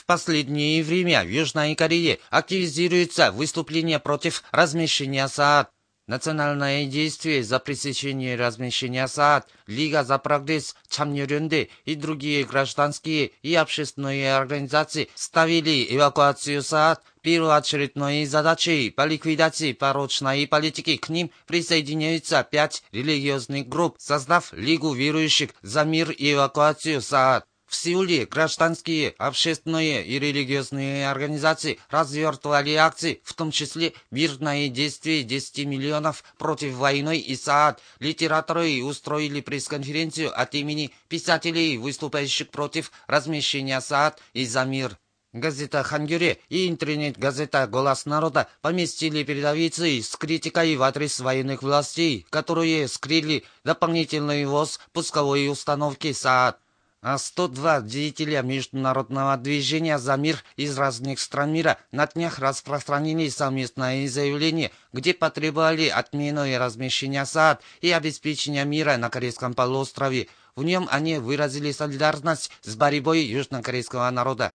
последнее время в Южной Корее активизируются выступления против размещения СААД. Национальное действие за пресечение размещения СААД, Лига за прогресс, Чамнёрён대 и другие гражданские и общественные организации ставили эвакуацию СААД первоочередной задачей по ликвидации порочной политики. К ним присоединяются 5 религиозных групп, создав Лигу верующих за мир и эвакуацию СААД. В Сеуле гражданские, общественные и религиозные организации развертывали акции, в том числе мирное действие 10 миллионов против войны и СААД. Литераторы устроили пресс-конференцию от имени писателей, выступающих против размещения СААД и за мир. Газета «Хангёре» и интернет-газета «Голос народа» поместили передовицы с критикой в адрес военных властей, которые скрыли дополнительный ввоз пусковой установки СААД. А 102 деятеля международного движения за мир из разных стран мира на днях распространили совместное заявление, где потребовали отмены размещения СААД и обеспечения мира на Корейском полуострове. В нем они выразили солидарность с борьбой южнокорейского народа.